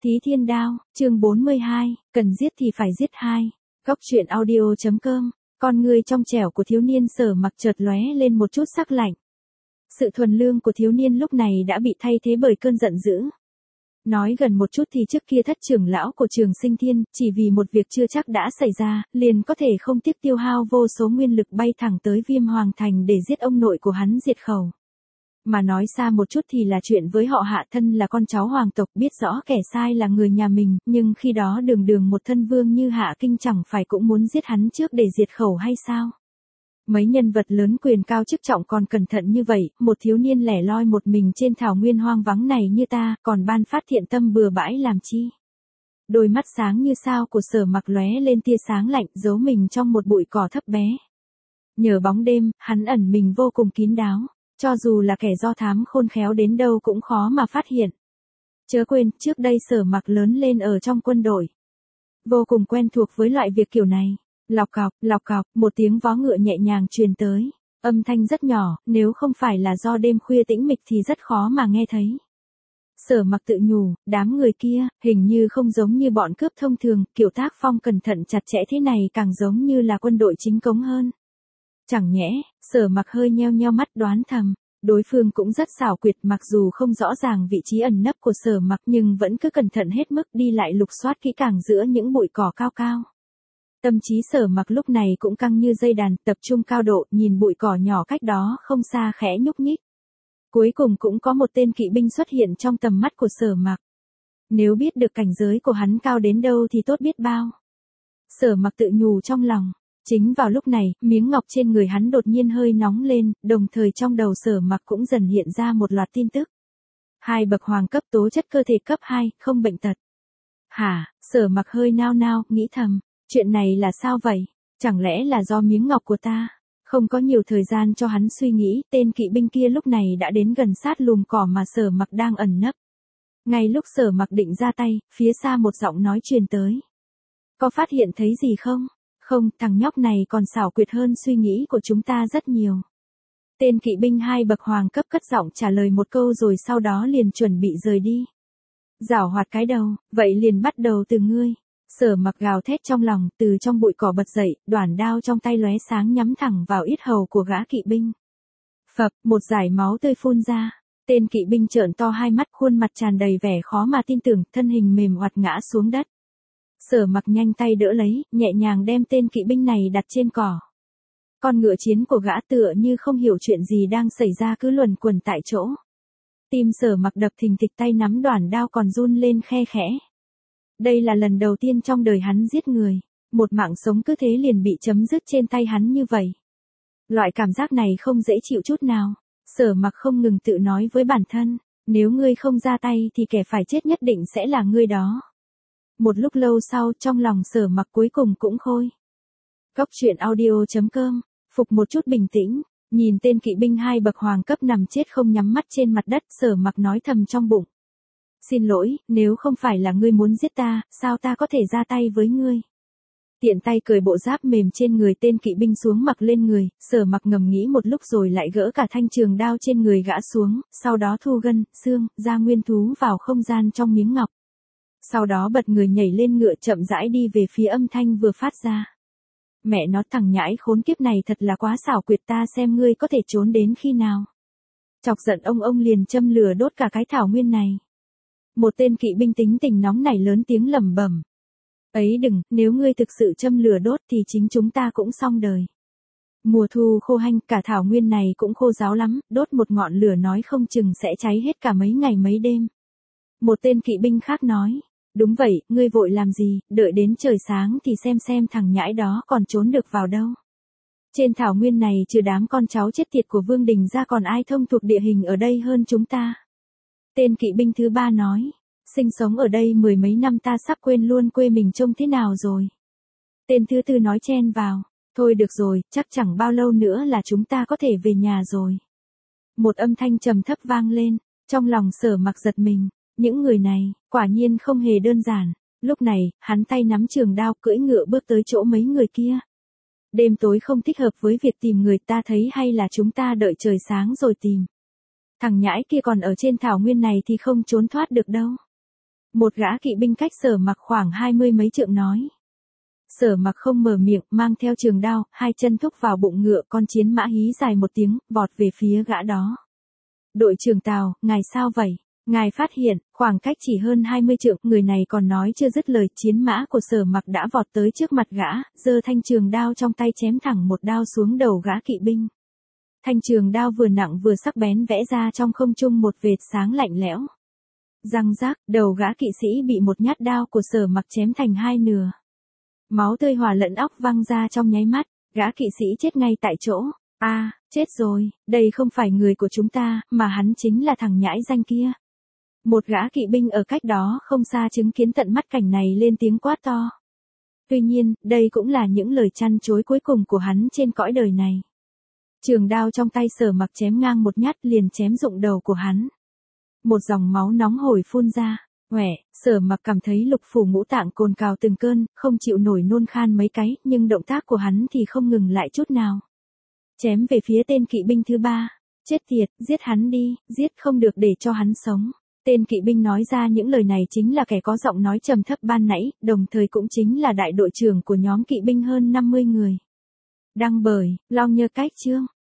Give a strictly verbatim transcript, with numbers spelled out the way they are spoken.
Thí Thiên Đao, chương bốn mươi hai, cần giết thì phải giết hai. Góc truyện audio.com, con người trong trẻo của thiếu niên Sở Mặc chợt lóe lên một chút sắc lạnh. Sự thuần lương của thiếu niên lúc này đã bị thay thế bởi cơn giận dữ. Nói gần một chút thì trước kia thất trưởng lão của Trường Sinh Thiên, chỉ vì một việc chưa chắc đã xảy ra, liền có thể không tiếc tiêu hao vô số nguyên lực bay thẳng tới Viêm Hoàng Thành để giết ông nội của hắn diệt khẩu. Mà nói xa một chút thì là chuyện với họ Hạ thân là con cháu hoàng tộc biết rõ kẻ sai là người nhà mình, nhưng khi đó đường đường một thân vương như Hạ Kinh chẳng phải cũng muốn giết hắn trước để diệt khẩu hay sao? Mấy nhân vật lớn quyền cao chức trọng còn cẩn thận như vậy, một thiếu niên lẻ loi một mình trên thảo nguyên hoang vắng này như ta, còn ban phát thiện tâm bừa bãi làm chi? Đôi mắt sáng như sao của Sở Mặc lóe lên tia sáng lạnh, giấu mình trong một bụi cỏ thấp bé. Nhờ bóng đêm, hắn ẩn mình vô cùng kín đáo. Cho dù là kẻ do thám khôn khéo đến đâu cũng khó mà phát hiện. Chớ quên, trước đây Sở Mặc lớn lên ở trong quân đội. Vô cùng quen thuộc với loại việc kiểu này. Lọc cọc, lọc cọc, một tiếng vó ngựa nhẹ nhàng truyền tới. Âm thanh rất nhỏ, nếu không phải là do đêm khuya tĩnh mịch thì rất khó mà nghe thấy. Sở Mặc tự nhủ, đám người kia, hình như không giống như bọn cướp thông thường, kiểu tác phong cẩn thận chặt chẽ thế này càng giống như là quân đội chính cống hơn. Chẳng nhẽ, Sở Mặc hơi nheo nheo mắt đoán thầm, đối phương cũng rất xảo quyệt, mặc dù không rõ ràng vị trí ẩn nấp của Sở Mặc nhưng vẫn cứ cẩn thận hết mức đi lại lục soát kỹ càng giữa những bụi cỏ cao cao. Tâm trí Sở Mặc lúc này cũng căng như dây đàn, tập trung cao độ, nhìn bụi cỏ nhỏ cách đó không xa khẽ nhúc nhích. Cuối cùng cũng có một tên kỵ binh xuất hiện trong tầm mắt của Sở Mặc. Nếu biết được cảnh giới của hắn cao đến đâu thì tốt biết bao. Sở Mặc tự nhủ trong lòng. Chính vào lúc này, miếng ngọc trên người hắn đột nhiên hơi nóng lên, đồng thời trong đầu Sở Mặc cũng dần hiện ra một loạt tin tức. Hai bậc hoàng cấp tố chất cơ thể cấp hai, không bệnh tật. Hả, Sở Mặc hơi nao nao, nghĩ thầm, chuyện này là sao vậy? Chẳng lẽ là do miếng ngọc của ta? Không có nhiều thời gian cho hắn suy nghĩ, tên kỵ binh kia lúc này đã đến gần sát lùm cỏ mà Sở Mặc đang ẩn nấp. Ngay lúc Sở Mặc định ra tay, phía xa một giọng nói truyền tới. Có phát hiện thấy gì không? Không, thằng nhóc này còn xảo quyệt hơn suy nghĩ của chúng ta rất nhiều. Tên kỵ binh hai bậc hoàng cấp cất giọng trả lời một câu rồi sau đó liền chuẩn bị rời đi. Giảo hoạt cái đầu, vậy liền bắt đầu từ ngươi. Sở Mặc gào thét trong lòng, từ trong bụi cỏ bật dậy, đoản đao trong tay lóe sáng nhắm thẳng vào yết hầu của gã kỵ binh. Phập, một dải máu tươi phun ra. Tên kỵ binh trợn to hai mắt, khuôn mặt tràn đầy vẻ khó mà tin tưởng, thân hình mềm oặt ngã xuống đất. Sở Mặc nhanh tay đỡ lấy, nhẹ nhàng đem tên kỵ binh này đặt trên cỏ. Con ngựa chiến của gã tựa như không hiểu chuyện gì đang xảy ra cứ luẩn quẩn tại chỗ. Tim Sở Mặc đập thình thịch, tay nắm đoản đao còn run lên khe khẽ. Đây là lần đầu tiên trong đời hắn giết người, một mạng sống cứ thế liền bị chấm dứt trên tay hắn như vậy. Loại cảm giác này không dễ chịu chút nào. Sở Mặc không ngừng tự nói với bản thân, nếu ngươi không ra tay thì kẻ phải chết nhất định sẽ là ngươi đó. Một lúc lâu sau, trong lòng Sở Mặc cuối cùng cũng khôi. Góc truyện audio.com, phục một chút bình tĩnh, nhìn tên kỵ binh hai bậc hoàng cấp nằm chết không nhắm mắt trên mặt đất, Sở Mặc nói thầm trong bụng. Xin lỗi, nếu không phải là ngươi muốn giết ta, sao ta có thể ra tay với ngươi? Tiện tay cởi bộ giáp mềm trên người tên kỵ binh xuống mặc lên người, Sở Mặc ngầm nghĩ một lúc rồi lại gỡ cả thanh trường đao trên người gã xuống, sau đó thu gân, xương, da nguyên thú vào không gian trong miếng ngọc. Sau đó bật người nhảy lên ngựa chậm rãi đi về phía âm thanh vừa phát ra. Mẹ nó, thằng nhãi khốn kiếp này thật là quá xảo quyệt, ta xem ngươi có thể trốn đến khi nào. Chọc giận ông ông liền châm lửa đốt cả cái thảo nguyên này. Một tên kỵ binh tính tình nóng nảy lớn tiếng lẩm bẩm. Ấy đừng, nếu ngươi thực sự châm lửa đốt thì chính chúng ta cũng xong đời. Mùa thu khô hanh, cả thảo nguyên này cũng khô ráo lắm, đốt một ngọn lửa nói không chừng sẽ cháy hết cả mấy ngày mấy đêm. Một tên kỵ binh khác nói. Đúng vậy, ngươi vội làm gì, đợi đến trời sáng thì xem xem thằng nhãi đó còn trốn được vào đâu. Trên thảo nguyên này trừ đám con cháu chết tiệt của Vương Đình ra còn ai thông thuộc địa hình ở đây hơn chúng ta. Tên kỵ binh thứ ba nói, sinh sống ở đây mười mấy năm ta sắp quên luôn quê mình trông thế nào rồi. Tên thứ tư nói chen vào, thôi được rồi, chắc chẳng bao lâu nữa là chúng ta có thể về nhà rồi. Một âm thanh trầm thấp vang lên, trong lòng Sở Mặc giật mình. Những người này, quả nhiên không hề đơn giản. Lúc này, hắn tay nắm trường đao cưỡi ngựa bước tới chỗ mấy người kia. Đêm tối không thích hợp với việc tìm người, ta thấy hay là chúng ta đợi trời sáng rồi tìm. Thằng nhãi kia còn ở trên thảo nguyên này thì không trốn thoát được đâu. Một gã kỵ binh cách Sở Mặc khoảng hai mươi mấy trượng nói. Sở Mặc không mở miệng, mang theo trường đao, hai chân thúc vào bụng ngựa, con chiến mã hí dài một tiếng, vọt về phía gã đó. Đội trưởng Tào, ngài sao vậy? Ngài phát hiện, khoảng cách chỉ hơn hai mươi trượng, người này còn nói chưa dứt lời, chiến mã của Sở Mặc đã vọt tới trước mặt gã, giơ thanh trường đao trong tay chém thẳng một đao xuống đầu gã kỵ binh. Thanh trường đao vừa nặng vừa sắc bén vẽ ra trong không trung một vệt sáng lạnh lẽo. Răng rác, đầu gã kỵ sĩ bị một nhát đao của Sở Mặc chém thành hai nửa. Máu tươi hòa lẫn óc văng ra trong nháy mắt, gã kỵ sĩ chết ngay tại chỗ. A, à, chết rồi, đây không phải người của chúng ta, mà hắn chính là thằng nhãi danh kia. Một gã kỵ binh ở cách đó không xa chứng kiến tận mắt cảnh này lên tiếng quát to. Tuy nhiên, đây cũng là những lời chăn chối cuối cùng của hắn trên cõi đời này. Trường đao trong tay Sở Mặc chém ngang một nhát liền chém rụng đầu của hắn. Một dòng máu nóng hổi phun ra. Huệ, Sở Mặc cảm thấy lục phủ ngũ tạng cồn cào từng cơn, không chịu nổi nôn khan mấy cái, nhưng động tác của hắn thì không ngừng lại chút nào. Chém về phía tên kỵ binh thứ ba. Chết tiệt, giết hắn đi, giết không được để cho hắn sống. Tên kỵ binh nói ra những lời này chính là kẻ có giọng nói trầm thấp ban nãy, đồng thời cũng chính là đại đội trưởng của nhóm kỵ binh hơn năm mươi người. Đăng bởi, Long Nhơ Cách chương.